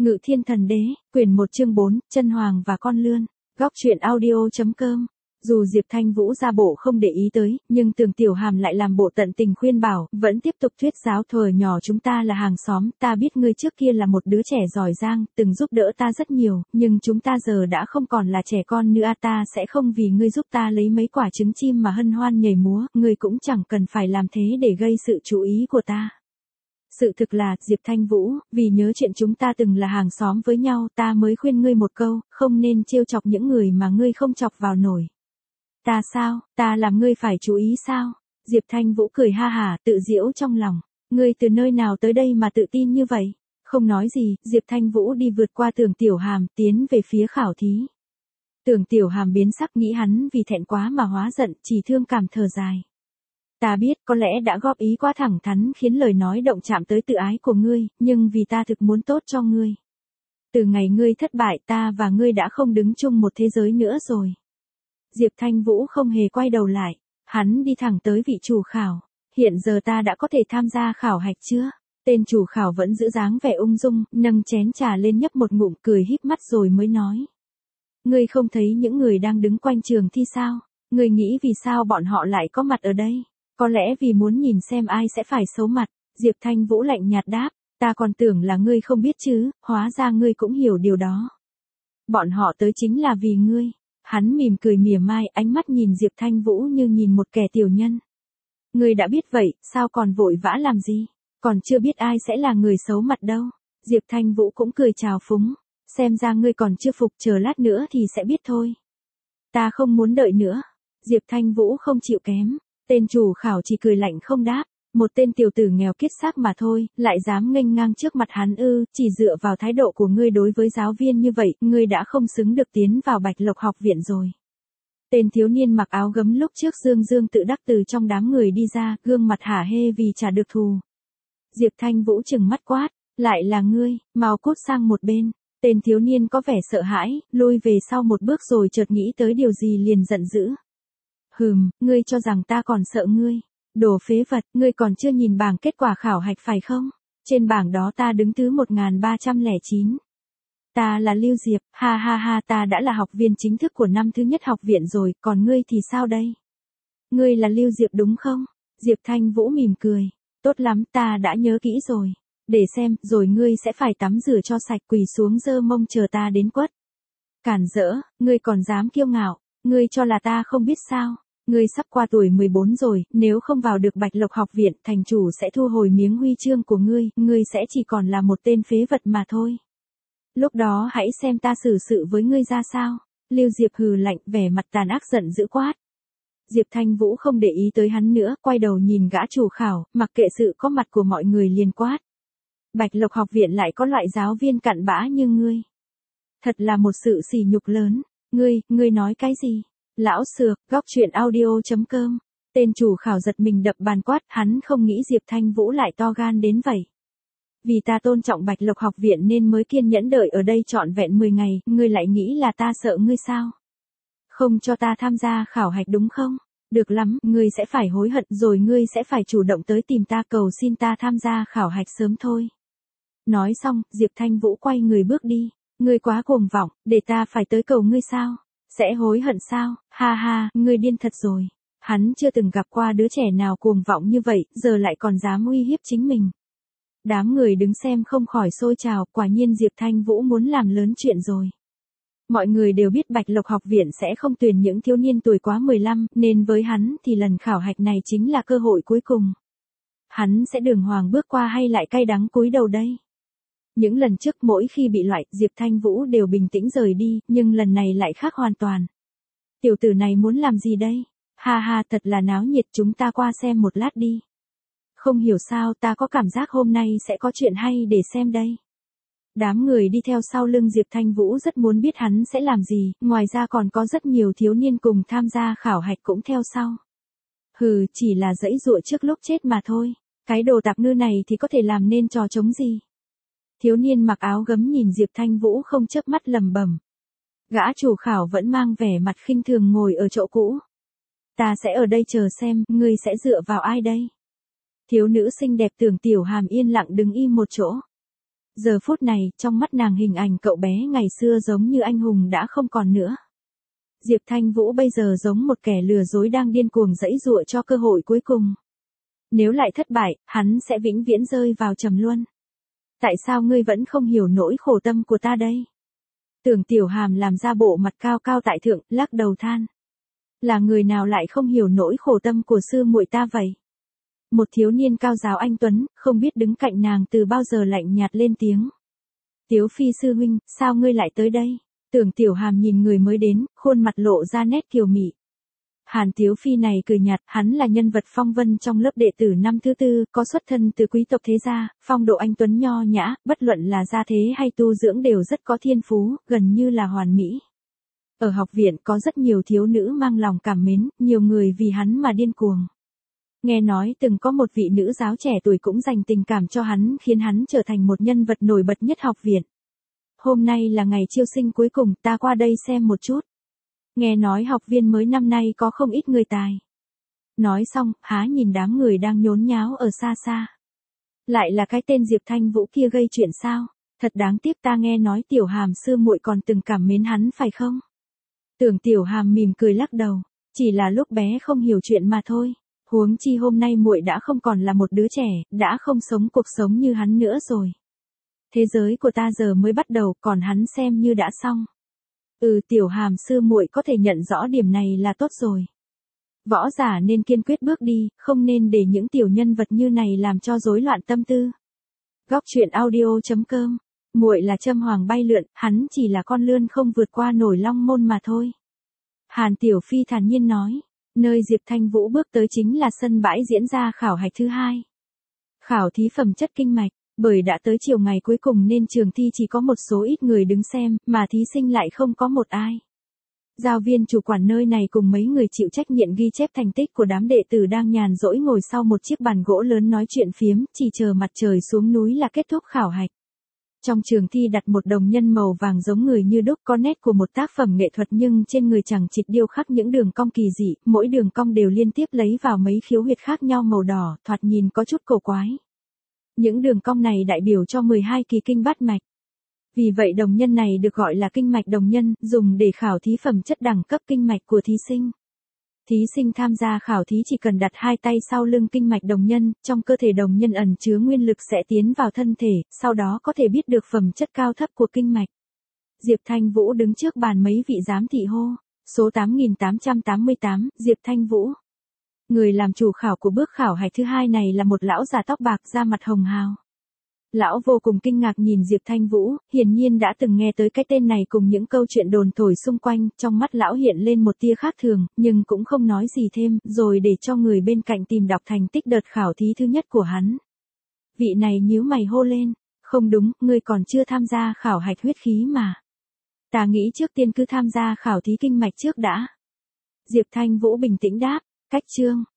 Ngự Thiên Thần Đế, quyển 1 chương 4, Chân Hoàng và Con Lươn. Góc truyện audio.com. Dù Diệp Thanh Vũ ra bộ không để ý tới, nhưng Tường Tiểu Hàm lại làm bộ tận tình khuyên bảo, vẫn tiếp tục thuyết giáo. Thời nhỏ chúng ta là hàng xóm, ta biết ngươi trước kia là một đứa trẻ giỏi giang, từng giúp đỡ ta rất nhiều, nhưng chúng ta giờ đã không còn là trẻ con nữa. Ta sẽ không vì ngươi giúp ta lấy mấy quả trứng chim mà hân hoan nhảy múa, ngươi cũng chẳng cần phải làm thế để gây sự chú ý của ta. Sự thực là, Diệp Thanh Vũ, vì nhớ chuyện chúng ta từng là hàng xóm với nhau, ta mới khuyên ngươi một câu, không nên trêu chọc những người mà ngươi không chọc vào nổi. Ta sao, ta làm ngươi phải chú ý sao? Diệp Thanh Vũ cười ha hả, tự giễu trong lòng. Ngươi từ nơi nào tới đây mà tự tin như vậy? Không nói gì, Diệp Thanh Vũ đi vượt qua Tường Tiểu Hàm, tiến về phía khảo thí. Tường Tiểu Hàm biến sắc, nghĩ hắn vì thẹn quá mà hóa giận, chỉ thương cảm thở dài. Ta biết có lẽ đã góp ý quá thẳng thắn khiến lời nói động chạm tới tự ái của ngươi, nhưng vì ta thực muốn tốt cho ngươi. Từ ngày ngươi thất bại, ta và ngươi đã không đứng chung một thế giới nữa rồi. Diệp Thanh Vũ không hề quay đầu lại, hắn đi thẳng tới vị chủ khảo. Hiện giờ ta đã có thể tham gia khảo hạch chưa? Tên chủ khảo vẫn giữ dáng vẻ ung dung, nâng chén trà lên nhấp một ngụm, cười híp mắt rồi mới nói. Ngươi không thấy những người đang đứng quanh trường thi sao? Ngươi nghĩ vì sao bọn họ lại có mặt ở đây? Có lẽ vì muốn nhìn xem ai sẽ phải xấu mặt. Diệp Thanh Vũ lạnh nhạt đáp, ta còn tưởng là ngươi không biết chứ, hóa ra ngươi cũng hiểu điều đó. Bọn họ tới chính là vì ngươi. Hắn mỉm cười mỉa mai, ánh mắt nhìn Diệp Thanh Vũ như nhìn một kẻ tiểu nhân. Ngươi đã biết vậy, sao còn vội vã làm gì? Còn chưa biết ai sẽ là người xấu mặt đâu. Diệp Thanh Vũ cũng cười chào phúng. Xem ra ngươi còn chưa phục, chờ lát nữa thì sẽ biết thôi. Ta không muốn đợi nữa. Diệp Thanh Vũ không chịu kém. Tên chủ khảo chỉ cười lạnh không đáp. Một tên tiểu tử nghèo kiết xác mà thôi, lại dám nghênh ngang trước mặt hắn ư? Chỉ dựa vào thái độ của ngươi đối với giáo viên như vậy, ngươi đã không xứng được tiến vào Bạch Lộc học viện rồi. Tên thiếu niên mặc áo gấm lúc trước dương dương tự đắc từ trong đám người đi ra, gương mặt hả hê vì trả được thù. Diệp Thanh Vũ trừng mắt quát, lại là ngươi, mau cút sang một bên. Tên thiếu niên có vẻ sợ hãi, lui về sau một bước rồi chợt nghĩ tới điều gì liền giận dữ. Ngươi cho rằng ta còn sợ ngươi? Đồ phế vật, ngươi còn chưa nhìn bảng kết quả khảo hạch phải không? Trên bảng đó ta đứng thứ 1309. Ta là Lưu Diệp, ha ha ha, ta đã là học viên chính thức của năm thứ nhất học viện rồi, còn ngươi thì sao đây? Ngươi là Lưu Diệp đúng không? Diệp Thanh Vũ mỉm cười. Tốt lắm, ta đã nhớ kỹ rồi. Để xem, rồi ngươi sẽ phải tắm rửa cho sạch, quỳ xuống giơ mông chờ ta đến quất. Cản rỡ, ngươi còn dám kiêu ngạo, ngươi cho là ta không biết sao? Ngươi sắp qua tuổi 14 rồi, nếu không vào được Bạch Lộc học viện, thành chủ sẽ thu hồi miếng huy chương của ngươi sẽ chỉ còn là một tên phế vật mà thôi. Lúc đó hãy xem ta xử sự với ngươi ra sao. Lưu Diệp hừ lạnh, vẻ mặt tàn ác giận dữ quát. Diệp Thanh Vũ không để ý tới hắn nữa, quay đầu nhìn gã chủ khảo, mặc kệ sự có mặt của mọi người liền quát. Bạch Lộc học viện lại có loại giáo viên cặn bã như ngươi. Thật là một sự sỉ nhục lớn. Ngươi nói cái gì? Lão xược, góc truyện audio.com. Tên chủ khảo giật mình đập bàn quát, hắn không nghĩ Diệp Thanh Vũ lại to gan đến vậy. Vì ta tôn trọng Bạch Lộc học viện nên mới kiên nhẫn đợi ở đây trọn vẹn 10 ngày, ngươi lại nghĩ là ta sợ ngươi sao? Không cho ta tham gia khảo hạch đúng không? Được lắm, ngươi sẽ phải hối hận rồi, ngươi sẽ phải chủ động tới tìm ta cầu xin ta tham gia khảo hạch sớm thôi. Nói xong, Diệp Thanh Vũ quay người bước đi. Ngươi quá cuồng vọng, để ta phải tới cầu ngươi sao? Sẽ hối hận sao? Ha ha, ngươi điên thật rồi. Hắn chưa từng gặp qua đứa trẻ nào cuồng vọng như vậy, giờ lại còn dám uy hiếp chính mình. Đám người đứng xem không khỏi xôi trào, quả nhiên Diệp Thanh Vũ muốn làm lớn chuyện rồi. Mọi người đều biết Bạch Lộc học viện sẽ không tuyển những thiếu niên tuổi quá 15, nên với hắn thì lần khảo hạch này chính là cơ hội cuối cùng. Hắn sẽ đường hoàng bước qua hay lại cay đắng cúi đầu đây? Những lần trước mỗi khi bị loại, Diệp Thanh Vũ đều bình tĩnh rời đi, nhưng lần này lại khác hoàn toàn. Tiểu tử này muốn làm gì đây? Ha ha, thật là náo nhiệt, chúng ta qua xem một lát đi. Không hiểu sao ta có cảm giác hôm nay sẽ có chuyện hay để xem đây. Đám người đi theo sau lưng Diệp Thanh Vũ rất muốn biết hắn sẽ làm gì, ngoài ra còn có rất nhiều thiếu niên cùng tham gia khảo hạch cũng theo sau. Chỉ là giãy giụa trước lúc chết mà thôi. Cái đồ tạp ngư này thì có thể làm nên trò trống gì? Thiếu niên mặc áo gấm nhìn Diệp Thanh Vũ không chớp mắt lẩm bẩm. Gã chủ khảo vẫn mang vẻ mặt khinh thường ngồi ở chỗ cũ. Ta sẽ ở đây chờ xem, ngươi sẽ dựa vào ai đây? Thiếu nữ xinh đẹp Tưởng Tiểu Hàm yên lặng đứng im một chỗ. Giờ phút này, trong mắt nàng hình ảnh cậu bé ngày xưa giống như anh hùng đã không còn nữa. Diệp Thanh Vũ bây giờ giống một kẻ lừa dối đang điên cuồng giãy giụa cho cơ hội cuối cùng. Nếu lại thất bại, hắn sẽ vĩnh viễn rơi vào trầm luân. Tại sao ngươi vẫn không hiểu nỗi khổ tâm của ta đây? Tưởng Tiểu Hàm làm ra bộ mặt cao cao tại thượng, lắc đầu than. Là người nào lại không hiểu nỗi khổ tâm của sư muội ta vậy? Một thiếu niên cao giáo anh tuấn, không biết đứng cạnh nàng từ bao giờ lạnh nhạt lên tiếng. Tiếu Phi sư huynh, sao ngươi lại tới đây? Tưởng Tiểu Hàm nhìn người mới đến, khuôn mặt lộ ra nét kiều mị. Hàn Tiếu Phi này cười nhạt, hắn là nhân vật phong vân trong lớp đệ tử năm thứ tư, có xuất thân từ quý tộc thế gia, phong độ anh tuấn nho nhã, bất luận là gia thế hay tu dưỡng đều rất có thiên phú, gần như là hoàn mỹ. Ở học viện có rất nhiều thiếu nữ mang lòng cảm mến, nhiều người vì hắn mà điên cuồng. Nghe nói từng có một vị nữ giáo trẻ tuổi cũng dành tình cảm cho hắn, khiến hắn trở thành một nhân vật nổi bật nhất học viện. Hôm nay là ngày chiêu sinh cuối cùng, ta qua đây xem một chút. Nghe nói học viên mới năm nay có không ít người tài. Nói xong, há nhìn đám người đang nhốn nháo ở xa xa. Lại là cái tên Diệp Thanh Vũ kia gây chuyện sao? Thật đáng tiếc, ta nghe nói Tiểu Hàm sư muội còn từng cảm mến hắn phải không? Tưởng Tiểu Hàm mỉm cười lắc đầu, chỉ là lúc bé không hiểu chuyện mà thôi. Huống chi hôm nay muội đã không còn là một đứa trẻ, đã không sống cuộc sống như hắn nữa rồi. Thế giới của ta giờ mới bắt đầu, còn hắn xem như đã xong. Tiểu Hàm sư muội có thể nhận rõ điểm này là tốt rồi. Võ giả nên kiên quyết bước đi, không nên để những tiểu nhân vật như này làm cho rối loạn tâm tư. Góc truyện audio.com. Muội là châm hoàng bay lượn, hắn chỉ là con lươn không vượt qua nổi long môn mà thôi. Hàn Tiểu Phi thản nhiên nói, nơi Diệp Thanh Vũ bước tới chính là sân bãi diễn ra khảo hạch thứ hai. Khảo thí phẩm chất kinh mạch. Bởi đã tới chiều ngày cuối cùng nên trường thi chỉ có một số ít người đứng xem, mà thí sinh lại không có một ai. Giáo viên chủ quản nơi này cùng mấy người chịu trách nhiệm ghi chép thành tích của đám đệ tử đang nhàn rỗi ngồi sau một chiếc bàn gỗ lớn nói chuyện phiếm, chỉ chờ mặt trời xuống núi là kết thúc khảo hạch. Trong trường thi đặt một đồng nhân màu vàng giống người như đúc, có nét của một tác phẩm nghệ thuật nhưng trên người chẳng chịt điêu khắc những đường cong kỳ dị, mỗi đường cong đều liên tiếp lấy vào mấy khiếu huyệt khác nhau màu đỏ, thoạt nhìn có chút cổ quái. Những đường cong này đại biểu cho 12 kỳ kinh bát mạch. Vì vậy đồng nhân này được gọi là kinh mạch đồng nhân, dùng để khảo thí phẩm chất đẳng cấp kinh mạch của thí sinh. Thí sinh tham gia khảo thí chỉ cần đặt hai tay sau lưng kinh mạch đồng nhân, trong cơ thể đồng nhân ẩn chứa nguyên lực sẽ tiến vào thân thể, sau đó có thể biết được phẩm chất cao thấp của kinh mạch. Diệp Thanh Vũ đứng trước bàn mấy vị giám thị hô, số 8888, Diệp Thanh Vũ. Người làm chủ khảo của bước khảo hạch thứ hai này là một lão già tóc bạc da mặt hồng hào. Lão vô cùng kinh ngạc nhìn Diệp Thanh Vũ, hiển nhiên đã từng nghe tới cái tên này cùng những câu chuyện đồn thổi xung quanh, trong mắt lão hiện lên một tia khác thường, nhưng cũng không nói gì thêm, rồi để cho người bên cạnh tìm đọc thành tích đợt khảo thí thứ nhất của hắn. Vị này nhíu mày hô lên, không đúng, ngươi còn chưa tham gia khảo hạch huyết khí mà. Ta nghĩ trước tiên cứ tham gia khảo thí kinh mạch trước đã. Diệp Thanh Vũ bình tĩnh đáp, cách chương.